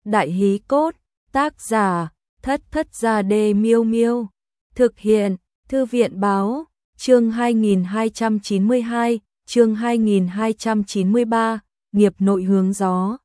Đại hí cốt, tác giả, Thất Thất Gia Đê Miêu Miêu. Thực hiện, Thư viện Báo, chương 2292, chương 2293, nghiệp nội hướng gió.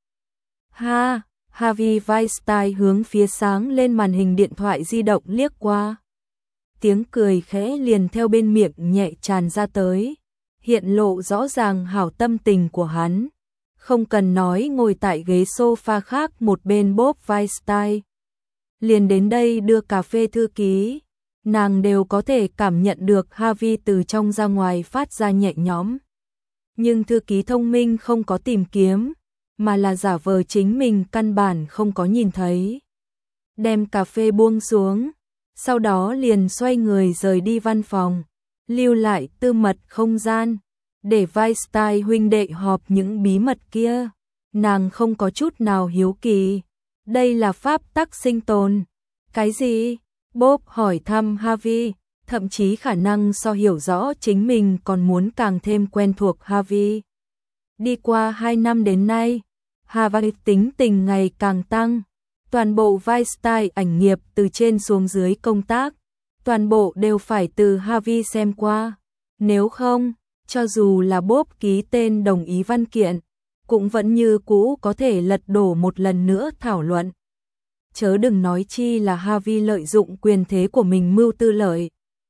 Harvey Weinstein hướng phía sáng lên màn hình điện thoại di động liếc qua. Tiếng cười khẽ liền theo bên miệng nhẹ tràn ra tới, hiện lộ rõ ràng hảo tâm tình của hắn. Không cần nói, ngồi tại ghế sofa khác một bên Bob Weinstein liền đến đây đưa cà phê thư ký, nàng đều có thể cảm nhận được Harvey từ trong ra ngoài phát ra nhẹ nhõm. Nhưng thư ký thông minh không có tìm kiếm, mà là giả vờ chính mình căn bản không có nhìn thấy. Đem cà phê buông xuống, sau đó liền xoay người rời đi văn phòng, lưu lại tư mật không gian, để Weinstein huynh đệ họp những bí mật kia. Nàng không có chút nào hiếu kỳ. Đây là pháp tắc sinh tồn. Cái gì? Bob hỏi thăm Harvey, thậm chí khả năng so hiểu rõ chính mình còn muốn càng thêm quen thuộc Harvey. Đi qua 2 năm đến nay, Harvey tính tình ngày càng tăng. Toàn bộ Weinstein ảnh nghiệp từ trên xuống dưới công tác, toàn bộ đều phải từ Harvey xem qua. Nếu không, cho dù là Bob ký tên đồng ý văn kiện, cũng vẫn như cũ có thể lật đổ một lần nữa thảo luận. Chớ đừng nói chi là Harvey lợi dụng quyền thế của mình mưu tư lợi.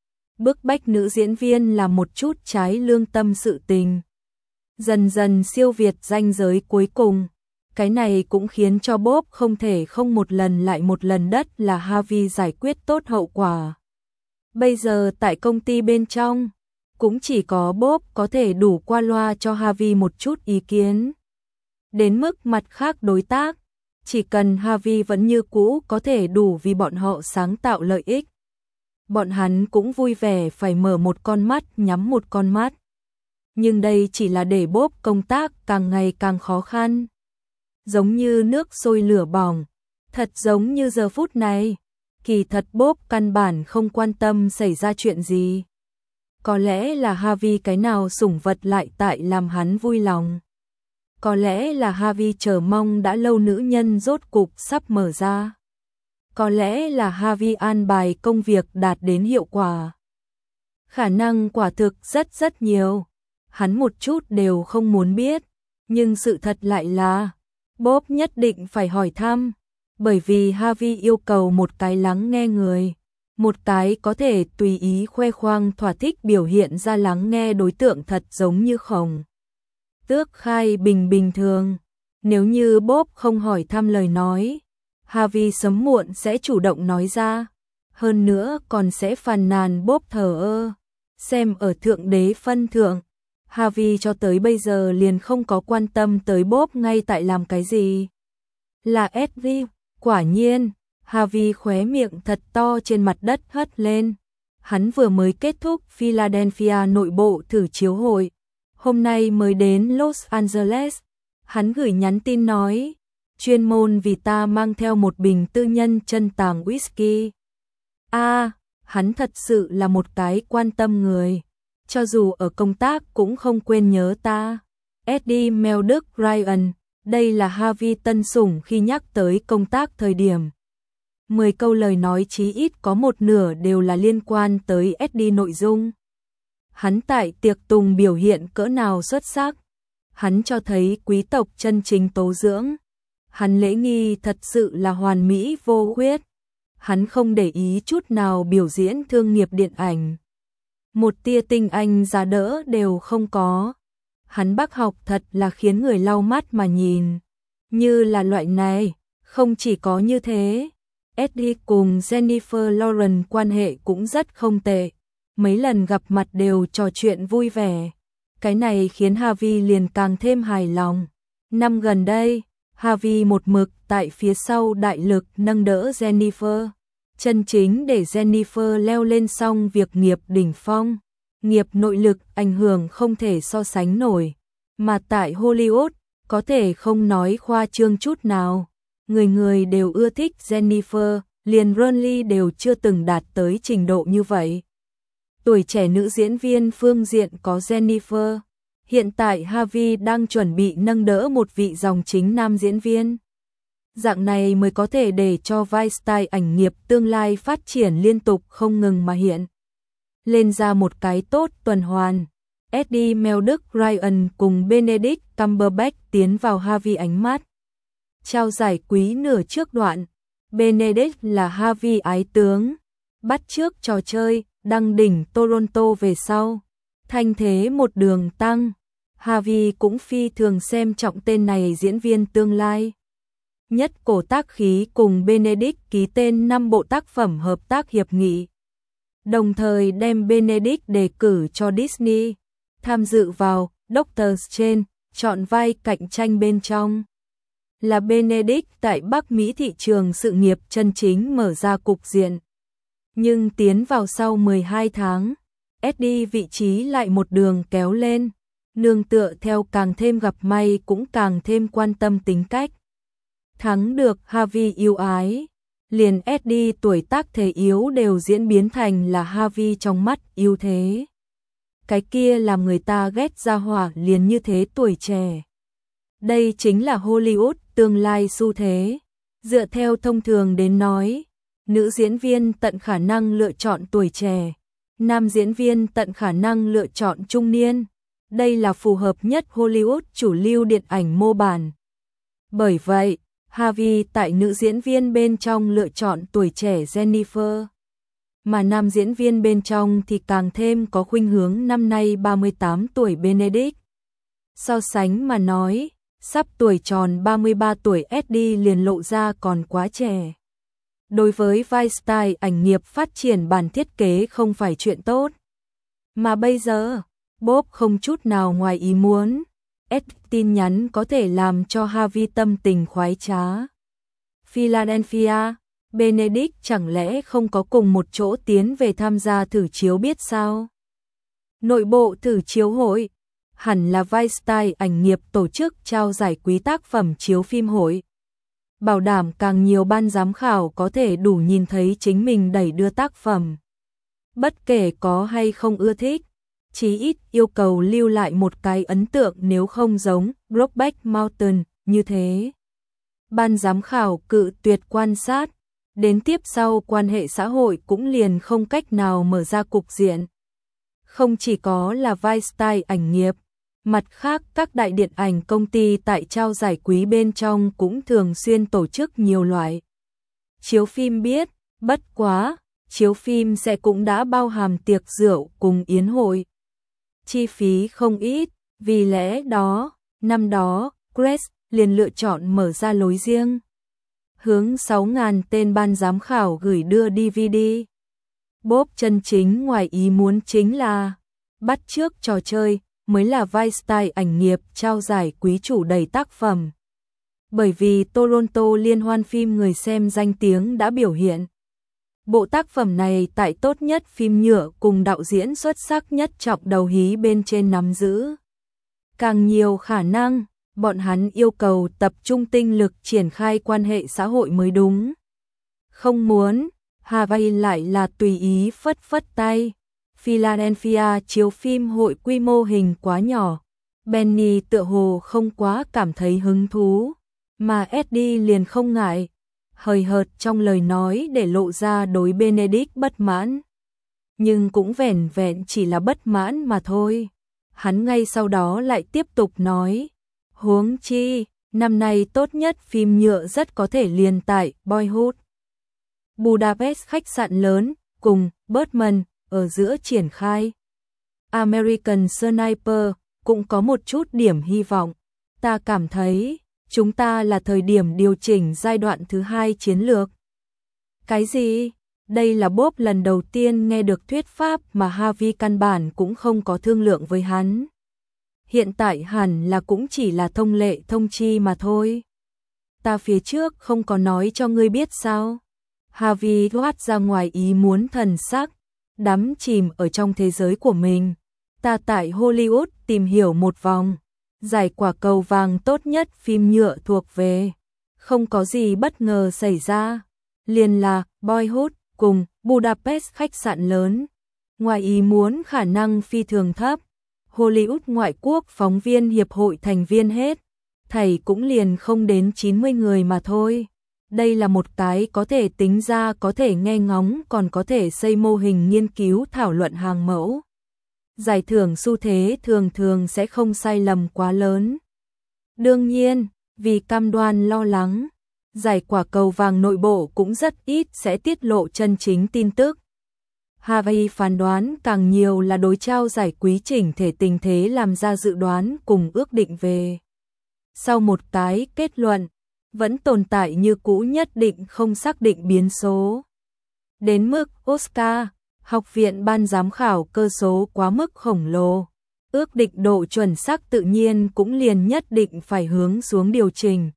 Bức bách nữ diễn viên là một chút trái lương tâm sự tình. Dần dần siêu việt ranh giới cuối cùng. Cái này cũng khiến cho Bob không thể không một lần lại một lần đất là Harvey giải quyết tốt hậu quả. Bây giờ tại công ty bên trong, cũng chỉ có Bob có thể đủ qua loa cho Harvey một chút ý kiến. Đến mức mặt khác đối tác, chỉ cần Harvey vẫn như cũ có thể đủ vì bọn họ sáng tạo lợi ích. Bọn hắn cũng vui vẻ phải mở một con mắt nhắm một con mắt. Nhưng đây chỉ là để Bob công tác càng ngày càng khó khăn. Giống như nước sôi lửa bỏng, thật giống như giờ phút này, kỳ thật Bob căn bản không quan tâm xảy ra chuyện gì. Có lẽ là Harvey cái nào sủng vật lại tại làm hắn vui lòng. Có lẽ là Harvey chờ mong đã lâu nữ nhân rốt cục sắp mở ra. Có lẽ là Harvey an bài công việc đạt đến hiệu quả. Khả năng quả thực rất nhiều. Hắn một chút đều không muốn biết. Nhưng sự thật lại là Bob nhất định phải hỏi thăm. Bởi vì Harvey yêu cầu một cái lắng nghe người. Một cái có thể tùy ý khoe khoang thỏa thích biểu hiện ra lắng nghe đối tượng thật giống như Khổng Tước Khai bình thường. Nếu như Bob không hỏi thăm lời nói, Harvey sớm muộn sẽ chủ động nói ra. Hơn nữa còn sẽ phàn nàn Bob thờ ơ. Xem ở thượng đế phân thượng, Harvey cho tới bây giờ liền không có quan tâm tới Bob ngay tại làm cái gì. Là Eddie, quả nhiên. Harvey khóe miệng thật to trên mặt đất hất lên. Hắn vừa mới kết thúc Philadelphia nội bộ thử chiếu hội. Hôm nay mới đến Los Angeles. Hắn gửi nhắn tin nói, chuyên môn vì ta mang theo một bình tư nhân chân tàng whisky. Hắn thật sự là một cái quan tâm người. Cho dù ở công tác cũng không quên nhớ ta. Eddie Mel Đức Ryan, đây là Harvey tân sủng khi nhắc tới công tác thời điểm. 10 câu lời nói chí ít có một nửa đều là liên quan tới Eddie nội dung. Hắn tại tiệc tùng biểu hiện cỡ nào xuất sắc. Hắn cho thấy quý tộc chân chính tố dưỡng. Hắn lễ nghi thật sự là hoàn mỹ vô khuyết. Hắn không để ý chút nào biểu diễn thương nghiệp điện ảnh. Một tia tinh anh giá đỡ đều không có. Hắn bác học thật là khiến người lau mắt mà nhìn. Như là loại này, không chỉ có như thế. Eddie cùng Jennifer Lawrence quan hệ cũng rất không tệ. Mấy lần gặp mặt đều trò chuyện vui vẻ. Cái này khiến Harvey liền càng thêm hài lòng. Năm gần đây, Harvey một mực tại phía sau đại lực nâng đỡ Jennifer. Chân chính để Jennifer leo lên xong việc nghiệp đỉnh phong. Nghiệp nội lực ảnh hưởng không thể so sánh nổi. Mà tại Hollywood, có thể không nói khoa trương chút nào. Người người đều ưa thích Jennifer, liền Ron Lee đều chưa từng đạt tới trình độ như vậy. Tuổi trẻ nữ diễn viên phương diện có Jennifer. Hiện tại Harvey đang chuẩn bị nâng đỡ một vị dòng chính nam diễn viên. Dạng này mới có thể để cho Weinstein ảnh nghiệp tương lai phát triển liên tục không ngừng mà hiện lên ra một cái tốt tuần hoàn. Eddie Murdoch Ryan cùng Benedict Cumberbatch tiến vào Harvey ánh mắt trao giải quý nửa trước đoạn. Benedict là Harvey ái tướng, bắt chước trò chơi, đăng đỉnh Toronto về sau. Thanh thế một đường tăng, Harvey cũng phi thường xem trọng tên này diễn viên tương lai. Nhất cổ tác khí cùng Benedict ký tên 5 bộ tác phẩm hợp tác hiệp nghị. Đồng thời đem Benedict đề cử cho Disney, tham dự vào Doctor Strange, chọn vai cạnh tranh bên trong. Là Benedict tại Bắc Mỹ thị trường sự nghiệp chân chính mở ra cục diện. Nhưng tiến vào sau 12 tháng, Eddie vị trí lại một đường kéo lên, nương tựa theo càng thêm gặp may cũng càng thêm quan tâm tính cách. Thắng được Harvey yêu ái, liền Eddie tuổi tác thể yếu đều diễn biến thành là Harvey trong mắt ưu thế. Cái kia làm người ta ghét ra hỏa liền như thế tuổi trẻ. Đây chính là Hollywood tương lai xu thế. Dựa theo thông thường đến nói, nữ diễn viên tận khả năng lựa chọn tuổi trẻ, nam diễn viên tận khả năng lựa chọn trung niên. Đây là phù hợp nhất Hollywood chủ lưu điện ảnh mô bản. Bởi vậy, Harvey tại nữ diễn viên bên trong lựa chọn tuổi trẻ Jennifer, mà nam diễn viên bên trong thì càng thêm có khuynh hướng năm nay 38 tuổi Benedict. So sánh mà nói, sắp tuổi tròn 33 tuổi Eddie liền lộ ra còn quá trẻ. Đối với Weinstein ảnh nghiệp phát triển bản thiết kế không phải chuyện tốt. Mà bây giờ, Bob không chút nào ngoài ý muốn. Tin nhắn có thể làm cho Harvey tâm tình khoái trá. Philadelphia, Benedict chẳng lẽ không có cùng một chỗ tiến về tham gia thử chiếu biết sao? Nội bộ thử chiếu hội, hẳn là Weinstein ảnh nghiệp tổ chức trao giải quý tác phẩm chiếu phim hội. Bảo đảm càng nhiều ban giám khảo có thể đủ nhìn thấy chính mình đẩy đưa tác phẩm. Bất kể có hay không ưa thích, chí ít yêu cầu lưu lại một cái ấn tượng nếu không giống Brokeback Mountain như thế. Ban giám khảo cự tuyệt quan sát, đến tiếp sau quan hệ xã hội cũng liền không cách nào mở ra cục diện. Không chỉ có là Weinstein ảnh nghiệp, mặt khác các đại điện ảnh công ty tại trao giải quý bên trong cũng thường xuyên tổ chức nhiều loại chiếu phim biết, bất quá, chiếu phim sẽ cũng đã bao hàm tiệc rượu cùng yến hội. Chi phí không ít, vì lẽ đó, năm đó, Crest liền lựa chọn mở ra lối riêng. Hướng 6.000 tên ban giám khảo gửi đưa DVD. Bob chân chính ngoài ý muốn chính là bắt chước trò chơi mới là Weinstein ảnh nghiệp trao giải quý chủ đầy tác phẩm. Bởi vì Toronto liên hoan phim người xem danh tiếng đã biểu hiện. Bộ tác phẩm này tại tốt nhất phim nhựa cùng đạo diễn xuất sắc nhất trọng đầu hí bên trên nắm giữ. Càng nhiều khả năng, bọn hắn yêu cầu tập trung tinh lực triển khai quan hệ xã hội mới đúng. Không muốn, Harvey lại là tùy ý phất phất tay. Philadelphia chiếu phim hội quy mô hình quá nhỏ. Benny tựa hồ không quá cảm thấy hứng thú, mà Eddie liền không ngại. Hời hợt trong lời nói để lộ ra đối Benedict bất mãn. Nhưng cũng vẻn vẹn chỉ là bất mãn mà thôi. Hắn ngay sau đó lại tiếp tục nói. Huống chi, năm nay tốt nhất phim nhựa rất có thể liền tại Boyhood. Budapest khách sạn lớn, cùng Birdman ở giữa triển khai. American Sniper cũng có một chút điểm hy vọng. Ta cảm thấy, chúng ta là thời điểm điều chỉnh giai đoạn thứ 2 chiến lược. Cái gì? Đây là Bob lần đầu tiên nghe được thuyết pháp mà Harvey căn bản cũng không có thương lượng với hắn. Hiện tại hẳn là cũng chỉ là thông lệ thông chi mà thôi. Ta phía trước không có nói cho ngươi biết sao? Harvey thoát ra ngoài ý muốn thần sắc, đắm chìm ở trong thế giới của mình. Ta tại Hollywood tìm hiểu một vòng, giải quả cầu vàng tốt nhất phim nhựa thuộc về. Không có gì bất ngờ xảy ra, liền là Boyhood cùng Budapest khách sạn lớn. Ngoài ý muốn khả năng phi thường thấp. Hollywood ngoại quốc phóng viên hiệp hội thành viên hết. thầy cũng liền không đến 90 người mà thôi. Đây là một cái có thể tính ra, có thể nghe ngóng, còn có thể xây mô hình nghiên cứu thảo luận hàng mẫu. Giải thưởng xu thế thường thường sẽ không sai lầm quá lớn. Đương nhiên, vì cam đoan lo lắng, giải quả cầu vàng nội bộ cũng rất ít sẽ tiết lộ chân chính tin tức. Harvey phán đoán càng nhiều là đối trao giải quý chỉnh thể tình thế làm ra dự đoán cùng ước định về. Sau một cái kết luận, vẫn tồn tại như cũ nhất định không xác định biến số. Đến mức Oscar, học viện ban giám khảo cơ số quá mức khổng lồ, ước định độ chuẩn xác tự nhiên cũng liền nhất định phải hướng xuống điều chỉnh.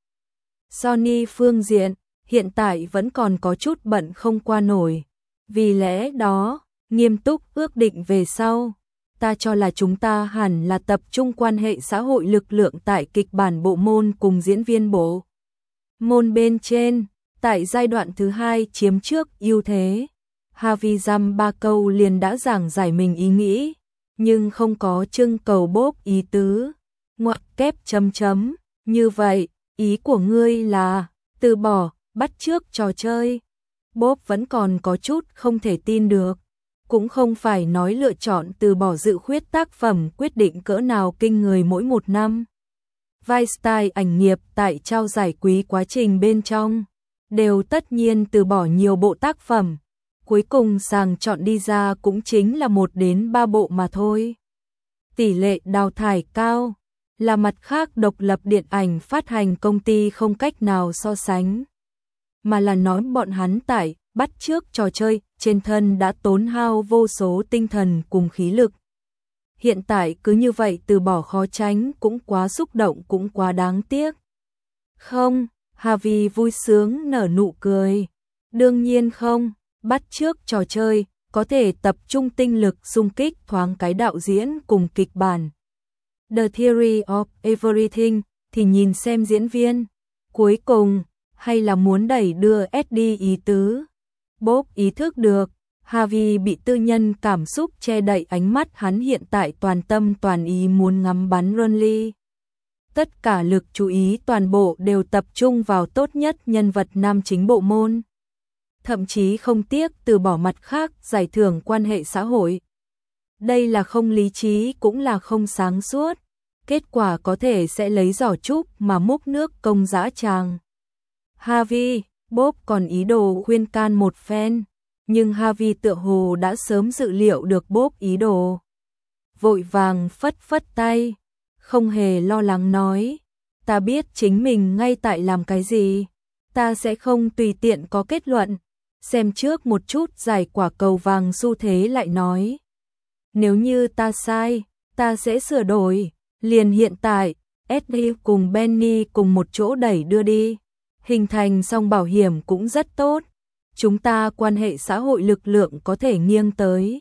Sony phương diện, hiện tại vẫn còn có chút bận không qua nổi. Vì lẽ đó, nghiêm túc ước định về sau, ta cho là chúng ta hẳn là tập trung quan hệ xã hội lực lượng tại kịch bản bộ môn cùng diễn viên bộ môn bên trên, tại giai đoạn thứ 2 chiếm trước ưu thế. Harvey dăm 3 câu liền đã giảng giải mình ý nghĩ, nhưng không có trưng cầu Bob ý tứ. Ngoặc kép chấm chấm, như vậy, ý của ngươi là từ bỏ, bắt chước trò chơi. Bob vẫn còn có chút không thể tin được, cũng không phải nói lựa chọn từ bỏ dự khuyết tác phẩm quyết định cỡ nào kinh người mỗi một năm. Weinstein ảnh nghiệp tại trao giải quý quá trình bên trong, đều tất nhiên từ bỏ nhiều bộ tác phẩm, cuối cùng sàng chọn đi ra cũng chính là 1 đến 3 bộ mà thôi. Tỷ lệ đào thải cao, là mặt khác độc lập điện ảnh phát hành công ty không cách nào so sánh. Mà là nói bọn hắn tại bắt chước trò chơi trên thân đã tốn hao vô số tinh thần cùng khí lực. Hiện tại cứ như vậy từ bỏ khó tránh cũng quá xúc động, cũng quá đáng tiếc. Không, Harvey vui sướng nở nụ cười. Đương nhiên không, bắt chước trò chơi, có thể tập trung tinh lực xung kích thoáng cái đạo diễn cùng kịch bản. The Theory of Everything thì nhìn xem diễn viên. Cuối cùng, hay là muốn đẩy đưa Eddie ý tứ. Bob ý thức được, Harvey bị tư nhân cảm xúc che đậy ánh mắt, hắn hiện tại toàn tâm toàn ý muốn ngắm bắn Ronly. Tất cả lực chú ý toàn bộ đều tập trung vào tốt nhất nhân vật nam chính bộ môn. Thậm chí không tiếc từ bỏ mặt khác giải thưởng quan hệ xã hội. Đây là không lý trí cũng là không sáng suốt. Kết quả có thể sẽ lấy giỏ trúc mà múc nước công dã tràng. Harvey, Bob còn ý đồ khuyên can một phen, nhưng Harvey tựa hồ đã sớm dự liệu được Bob ý đồ. Vội vàng phất phất tay, không hề lo lắng nói, ta biết chính mình ngay tại làm cái gì, ta sẽ không tùy tiện có kết luận, xem trước một chút giải quả cầu vàng xu thế lại nói. Nếu như ta sai, ta sẽ sửa đổi, liền hiện tại, Eddie cùng Benny cùng một chỗ đẩy đưa đi. Hình thành song bảo hiểm cũng rất tốt. Chúng ta quan hệ xã hội lực lượng có thể nghiêng tới.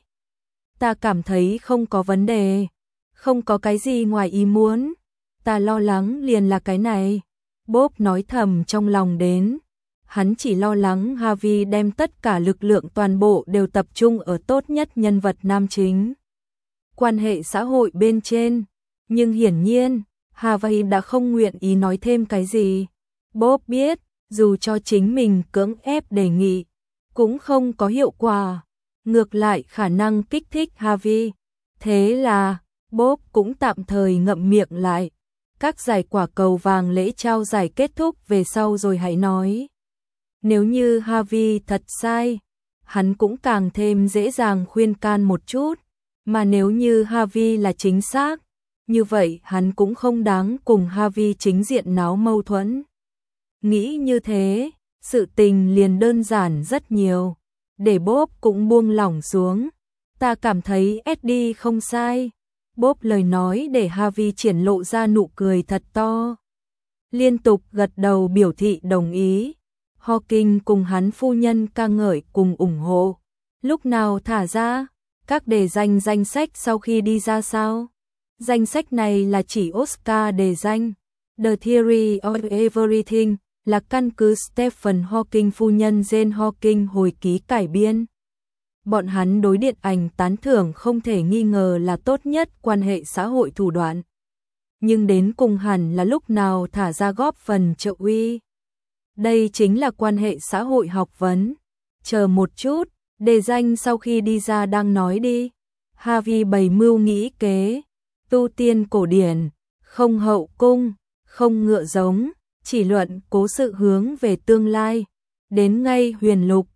Ta cảm thấy không có vấn đề. Không có cái gì ngoài ý muốn. Ta lo lắng liền là cái này. Bob nói thầm trong lòng đến. Hắn chỉ lo lắng Harvey đem tất cả lực lượng toàn bộ đều tập trung ở tốt nhất nhân vật nam chính. Quan hệ xã hội bên trên. Nhưng hiển nhiên, Harvey đã không nguyện ý nói thêm cái gì. Bob biết, dù cho chính mình cưỡng ép đề nghị, cũng không có hiệu quả. Ngược lại khả năng kích thích Harvey. Thế là, Bob cũng tạm thời ngậm miệng lại. Các giải quả cầu vàng lễ trao giải kết thúc về sau rồi hãy nói. Nếu như Harvey thật sai, hắn cũng càng thêm dễ dàng khuyên can một chút. Mà nếu như Harvey là chính xác, như vậy hắn cũng không đáng cùng Harvey chính diện náo mâu thuẫn. Nghĩ như thế, sự tình liền đơn giản rất nhiều. Để Bob cũng buông lỏng xuống. Ta cảm thấy Eddie không sai. Bob lời nói để Harvey triển lộ ra nụ cười thật to. Liên tục gật đầu biểu thị đồng ý. Hawking cùng hắn phu nhân ca ngợi cùng ủng hộ. Lúc nào thả ra? Các đề danh sách sau khi đi ra sao? Danh sách này là chỉ Oscar đề danh. The Theory of Everything là căn cứ Stephen Hawking phu nhân Jane Hawking hồi ký cải biên. Bọn hắn đối điện ảnh tán thưởng không thể nghi ngờ là tốt nhất quan hệ xã hội thủ đoạn. nhưng đến cùng hẳn là lúc nào thả ra góp phần trợ uy. Đây chính là quan hệ xã hội học vấn. Chờ một chút, đề danh sau khi đi ra đang nói đi. Harvey bày mưu nghĩ kế, tu tiên cổ điển, không hậu cung, không ngựa giống, chỉ luận cố sự hướng về tương lai. Đến ngay huyền lục,